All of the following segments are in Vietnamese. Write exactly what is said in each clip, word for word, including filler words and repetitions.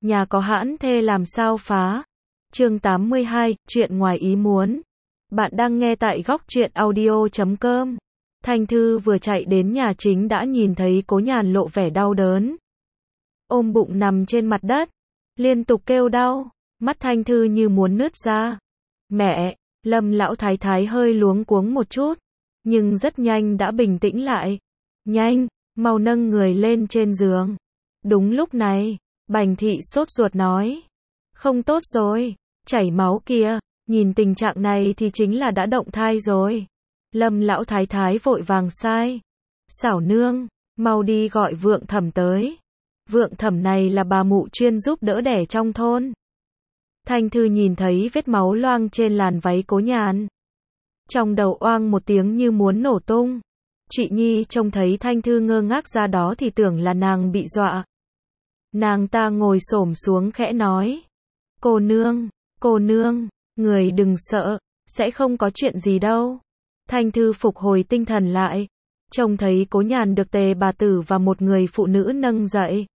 Nhà có hãn thê làm sao phá. Chương tám mươi hai, chuyện ngoài ý muốn. Bạn đang nghe tại góc truyện audio chấm com. Thanh Thư vừa chạy đến nhà chính đã nhìn thấy Cố Nhàn lộ vẻ đau đớn. Ôm bụng nằm trên mặt đất, liên tục kêu đau, mắt Thanh Thư như muốn nứt ra. Mẹ, Lâm lão thái thái hơi luống cuống một chút, nhưng rất nhanh đã bình tĩnh lại. Nhanh, mau nâng người lên trên giường. Đúng lúc này, Bành thị sốt ruột nói. Không tốt rồi, chảy máu kìa, nhìn tình trạng này thì chính là đã động thai rồi. Lâm lão thái thái vội vàng sai. Xảo nương, mau đi gọi Vượng Thẩm tới. Vượng Thẩm này là bà mụ chuyên giúp đỡ đẻ trong thôn. Thanh Thư nhìn thấy vết máu loang trên làn váy Cố Nhàn. Trong đầu oang một tiếng như muốn nổ tung. Chị Nhi trông thấy Thanh Thư ngơ ngác ra đó thì tưởng là nàng bị dọa. Nàng ta ngồi xổm xuống khẽ nói. Cô nương, cô nương, người đừng sợ, sẽ không có chuyện gì đâu. Thanh Thư phục hồi tinh thần lại. Trông thấy Cố Nhàn được Tề bà tử và một người phụ nữ nâng dậy.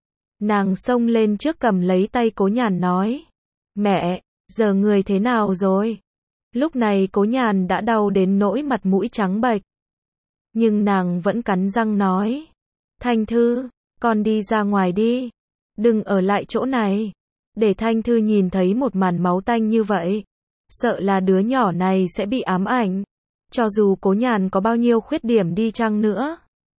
Nàng xông lên trước cầm lấy tay Cố Nhàn nói. Mẹ, giờ người thế nào rồi? Lúc này Cố Nhàn đã đau đến nỗi mặt mũi trắng bệch. Nhưng nàng vẫn cắn răng nói. Thanh Thư, con đi ra ngoài đi. Đừng ở lại chỗ này. Để Thanh Thư nhìn thấy một màn máu tanh như vậy. Sợ là đứa nhỏ này sẽ bị ám ảnh. Cho dù Cố Nhàn có bao nhiêu khuyết điểm đi chăng nữa.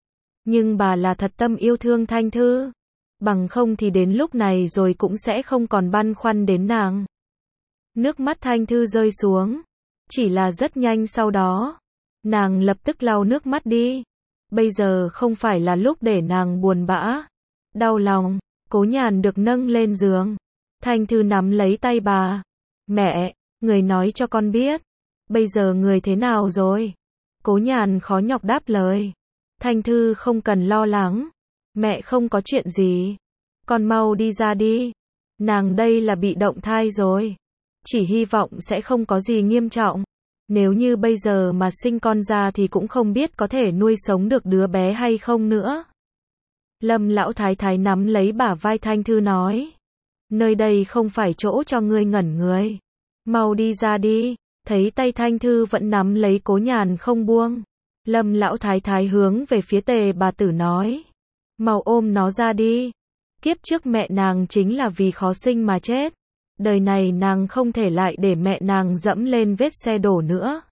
Nhưng bà là thật tâm yêu thương Thanh Thư. Bằng không thì đến lúc này rồi cũng sẽ không còn băn khoăn đến nàng. Nước mắt Thanh Thư rơi xuống. Chỉ là rất nhanh sau đó. Nàng lập tức lau nước mắt đi. Bây giờ không phải là lúc để nàng buồn bã. Đau lòng. Cố Nhàn được nâng lên giường. Thanh Thư nắm lấy tay bà. Mẹ, người nói cho con biết. Bây giờ người thế nào rồi? Cố Nhàn khó nhọc đáp lời. Thanh Thư không cần lo lắng. Mẹ không có chuyện gì. Con mau đi ra đi. Nàng đây là bị động thai rồi. Chỉ hy vọng sẽ không có gì nghiêm trọng. Nếu như bây giờ mà sinh con ra thì cũng không biết có thể nuôi sống được đứa bé hay không nữa. Lâm lão thái thái nắm lấy bả vai Thanh Thư nói. Nơi đây không phải chỗ cho ngươi ngẩn người. Mau đi ra đi. Thấy tay Thanh Thư vẫn nắm lấy Cố Nhàn không buông. Lâm lão thái thái hướng về phía Tề bà tử nói. Mau ôm nó ra đi. Kiếp trước mẹ nàng chính là vì khó sinh mà chết. Đời này nàng không thể lại để mẹ nàng dẫm lên vết xe đổ nữa.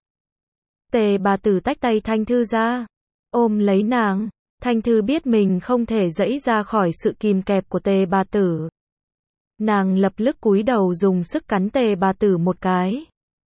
Tề bà tử tách tay Thanh Thư ra. Ôm lấy nàng. Thanh Thư biết mình không thể giãy ra khỏi sự kìm kẹp của Tề bà tử. Nàng lập tức cúi đầu dùng sức cắn Tề bà tử một cái.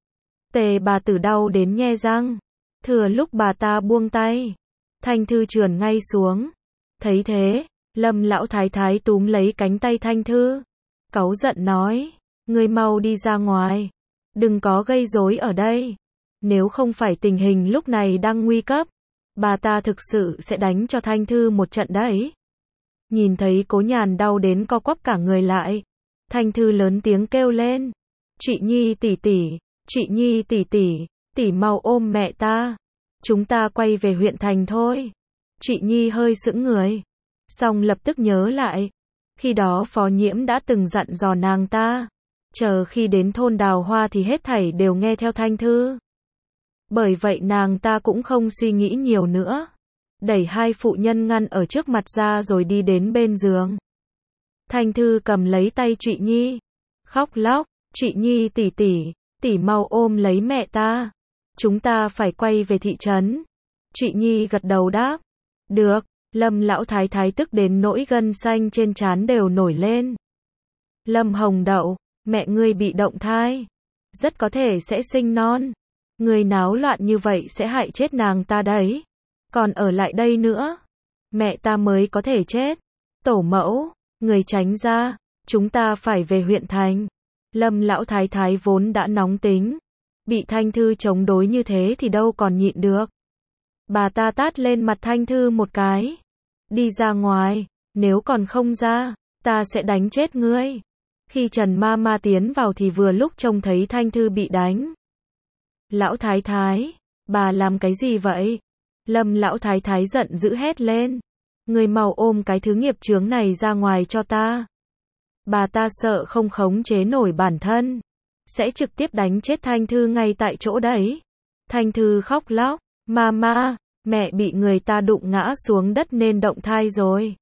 Tề bà tử đau đến nhe răng. Thừa lúc bà ta buông tay. Thanh Thư trườn ngay xuống. Thấy thế, Lâm lão thái thái túm lấy cánh tay Thanh Thư. Cáu giận nói. Ngươi mau đi ra ngoài. Đừng có gây rối ở đây. Nếu không phải tình hình lúc này đang nguy cấp. Bà ta thực sự sẽ đánh cho Thanh Thư một trận đấy. Nhìn thấy Cố Nhàn đau đến co quắp cả người lại. Thanh Thư lớn tiếng kêu lên. Chị Nhi tỷ tỷ, chị Nhi tỷ tỷ, tỷ mau ôm mẹ ta. Chúng ta quay về huyện thành thôi. Chị Nhi hơi sững người. Xong lập tức nhớ lại. Khi đó Phó Nhiễm đã từng dặn dò nàng ta. Chờ khi đến thôn Đào Hoa thì hết thảy đều nghe theo Thanh Thư. Bởi vậy nàng ta cũng không suy nghĩ nhiều nữa. Đẩy hai phụ nhân ngăn ở trước mặt ra rồi đi đến bên giường. Thanh Thư cầm lấy tay chị Nhi. Khóc lóc. Chị Nhi tỷ tỷ, tỷ mau ôm lấy mẹ ta. Chúng ta phải quay về thị trấn. Chị Nhi gật đầu đáp. Được. Lâm lão thái thái tức đến nỗi gân xanh trên trán đều nổi lên. Lâm Hồng Đậu, mẹ ngươi bị động thai. Rất có thể sẽ sinh non. Ngươi náo loạn như vậy sẽ hại chết nàng ta đấy. Còn ở lại đây nữa. Mẹ ta mới có thể chết. Tổ mẫu, người tránh ra. Chúng ta phải về huyện thành. Lâm lão thái thái vốn đã nóng tính. Bị Thanh Thư chống đối như thế thì đâu còn nhịn được. Bà ta tát lên mặt Thanh Thư một cái. Đi ra ngoài. Nếu còn không ra, ta sẽ đánh chết ngươi. Khi Trần Ma Ma tiến vào thì vừa lúc trông thấy Thanh Thư bị đánh. Lão thái thái, bà làm cái gì vậy? Lâm lão thái thái giận dữ hét lên. Người mau ôm cái thứ nghiệp chướng này ra ngoài cho ta. Bà ta sợ không khống chế nổi bản thân, sẽ trực tiếp đánh chết Thanh Thư ngay tại chỗ đấy. Thanh Thư khóc lóc, Mama, mẹ bị người ta đụng ngã xuống đất nên động thai rồi.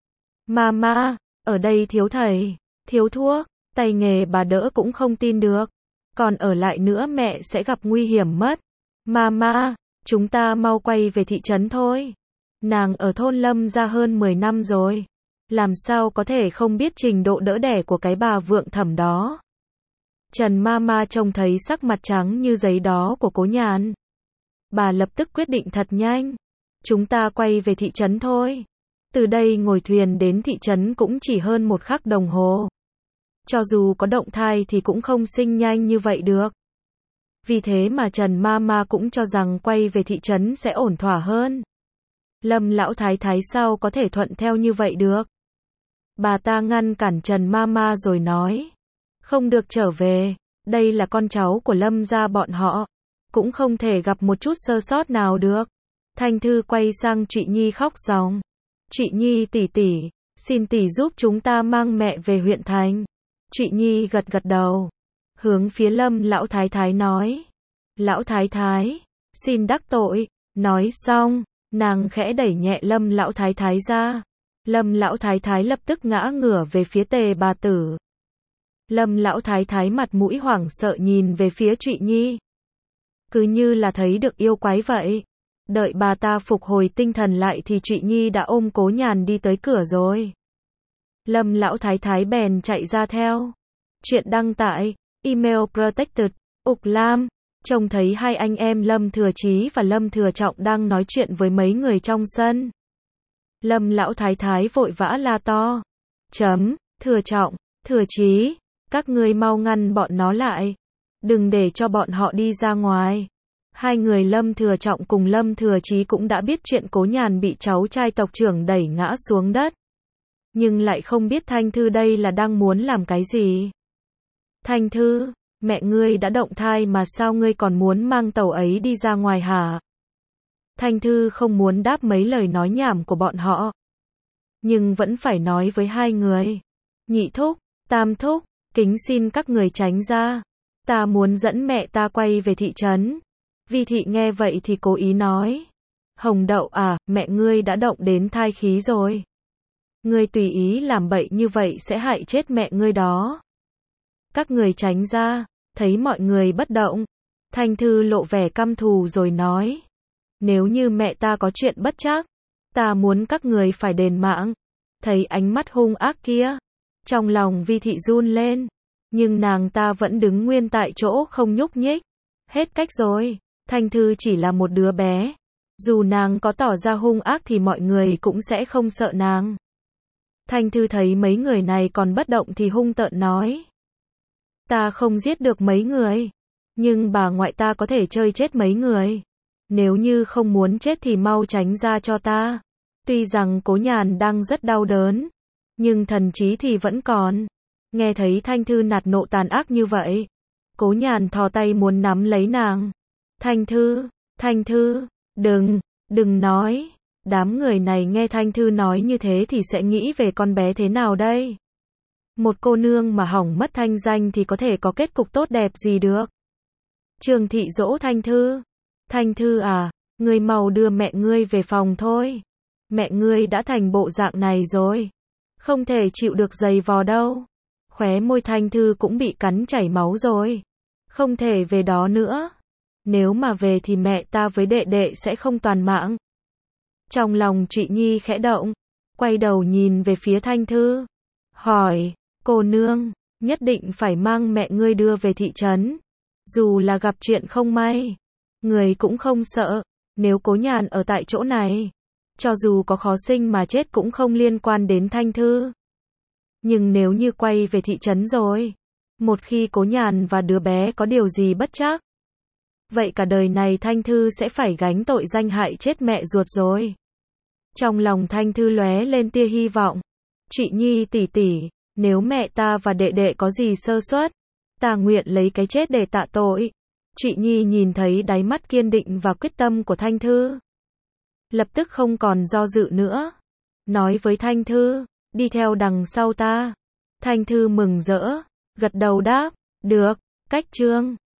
Mama, ở đây thiếu thầy, thiếu thuốc, tay nghề bà đỡ cũng không tin được. Còn ở lại nữa mẹ sẽ gặp nguy hiểm mất. Mama, chúng ta mau quay về thị trấn thôi. Nàng ở thôn Lâm ra hơn mười năm rồi. Làm sao có thể không biết trình độ đỡ đẻ của cái bà vượng thẩm đó. Trần Mama trông thấy sắc mặt trắng như giấy đó của Cố Nhàn. Bà lập tức quyết định thật nhanh. Chúng ta quay về thị trấn thôi. Từ đây ngồi thuyền đến thị trấn cũng chỉ hơn một khắc đồng hồ. Cho dù có động thai thì cũng không sinh nhanh như vậy được. Vì thế mà Trần Mama cũng cho rằng quay về thị trấn sẽ ổn thỏa hơn. Lâm lão thái thái sao có thể thuận theo như vậy được. Bà ta ngăn cản Trần Mama rồi nói. Không được trở về, đây là con cháu của Lâm gia bọn họ. Cũng không thể gặp một chút sơ sót nào được. Thanh Thư quay sang Trụy Nhi khóc ròng. Trụy Nhi tỷ tỷ, xin tỷ giúp chúng ta mang mẹ về huyện thành. Trụy Nhi gật gật đầu. Hướng phía Lâm lão thái thái nói. Lão thái thái, xin đắc tội. Nói xong, nàng khẽ đẩy nhẹ Lâm lão thái thái ra. Lâm lão thái thái lập tức ngã ngửa về phía Tề bà tử. Lâm lão thái thái mặt mũi hoảng sợ nhìn về phía Trụy Nhi. Cứ như là thấy được yêu quái vậy. Đợi bà ta phục hồi tinh thần lại thì Trụy Nhi đã ôm Cố Nhàn đi tới cửa rồi. Lâm lão thái thái bèn chạy ra theo. Chuyện đăng tại email protected ục lam. Trông thấy hai anh em Lâm Thừa Chí và Lâm Thừa Trọng đang nói chuyện với mấy người trong sân. Lâm lão thái thái vội vã la to. Chấm, Thừa Trọng, Thừa Chí, các ngươi mau ngăn bọn nó lại. Đừng để cho bọn họ đi ra ngoài. Hai người Lâm Thừa Trọng cùng Lâm Thừa Chí cũng đã biết chuyện Cố Nhàn bị cháu trai tộc trưởng đẩy ngã xuống đất. Nhưng lại không biết Thanh Thư đây là đang muốn làm cái gì. Thanh Thư, mẹ ngươi đã động thai mà sao ngươi còn muốn mang tàu ấy đi ra ngoài hả? Thanh Thư không muốn đáp mấy lời nói nhảm của bọn họ. Nhưng vẫn phải nói với hai người. Nhị thúc, tam thúc, kính xin các người tránh ra. Ta muốn dẫn mẹ ta quay về thị trấn. Vi Thị nghe vậy thì cố ý nói. Hồng Đậu à, mẹ ngươi đã động đến thai khí rồi. Ngươi tùy ý làm bậy như vậy sẽ hại chết mẹ ngươi đó. Các người tránh ra, thấy mọi người bất động. Thanh Thư lộ vẻ căm thù rồi nói. Nếu như mẹ ta có chuyện bất trắc, ta muốn các người phải đền mạng. Thấy ánh mắt hung ác kia, trong lòng Vi Thị run lên. Nhưng nàng ta vẫn đứng nguyên tại chỗ không nhúc nhích. Hết cách rồi, Thanh Thư chỉ là một đứa bé. Dù nàng có tỏ ra hung ác thì mọi người cũng sẽ không sợ nàng. Thanh Thư thấy mấy người này còn bất động thì hung tợn nói. Ta không giết được mấy người. Nhưng bà ngoại ta có thể chơi chết mấy người. Nếu như không muốn chết thì mau tránh ra cho ta. Tuy rằng Cố Nhàn đang rất đau đớn. Nhưng thần trí thì vẫn còn. Nghe thấy Thanh Thư nạt nộ tàn ác như vậy. Cố Nhàn thò tay muốn nắm lấy nàng. Thanh Thư, Thanh Thư, đừng, đừng nói. Đám người này nghe Thanh Thư nói như thế thì sẽ nghĩ về con bé thế nào đây? Một cô nương mà hỏng mất thanh danh thì có thể có kết cục tốt đẹp gì được? Trường Thị dỗ Thanh Thư. Thanh Thư à, ngươi mau đưa mẹ ngươi về phòng thôi. Mẹ ngươi đã thành bộ dạng này rồi. Không thể chịu được giày vò đâu. Khóe môi Thanh Thư cũng bị cắn chảy máu rồi. Không thể về đó nữa. Nếu mà về thì mẹ ta với đệ đệ sẽ không toàn mạng. Trong lòng Trụy Nhi khẽ động. Quay đầu nhìn về phía Thanh Thư. Hỏi, cô nương, nhất định phải mang mẹ ngươi đưa về thị trấn. Dù là gặp chuyện không may. Người cũng không sợ. Nếu Cố Nhàn ở tại chỗ này. Cho dù có khó sinh mà chết cũng không liên quan đến Thanh Thư. Nhưng nếu như quay về thị trấn rồi. Một khi Cố Nhàn và đứa bé có điều gì bất trắc. Vậy cả đời này Thanh Thư sẽ phải gánh tội danh hại chết mẹ ruột rồi. Trong lòng Thanh Thư lóe lên tia hy vọng. Trụy Nhi tỷ tỷ, nếu mẹ ta và đệ đệ có gì sơ suất, ta nguyện lấy cái chết để tạ tội. Trụy Nhi nhìn thấy đáy mắt kiên định và quyết tâm của Thanh Thư. Lập tức không còn do dự nữa. Nói với Thanh Thư, đi theo đằng sau ta. Thanh Thư mừng rỡ, gật đầu đáp, được, cách Trương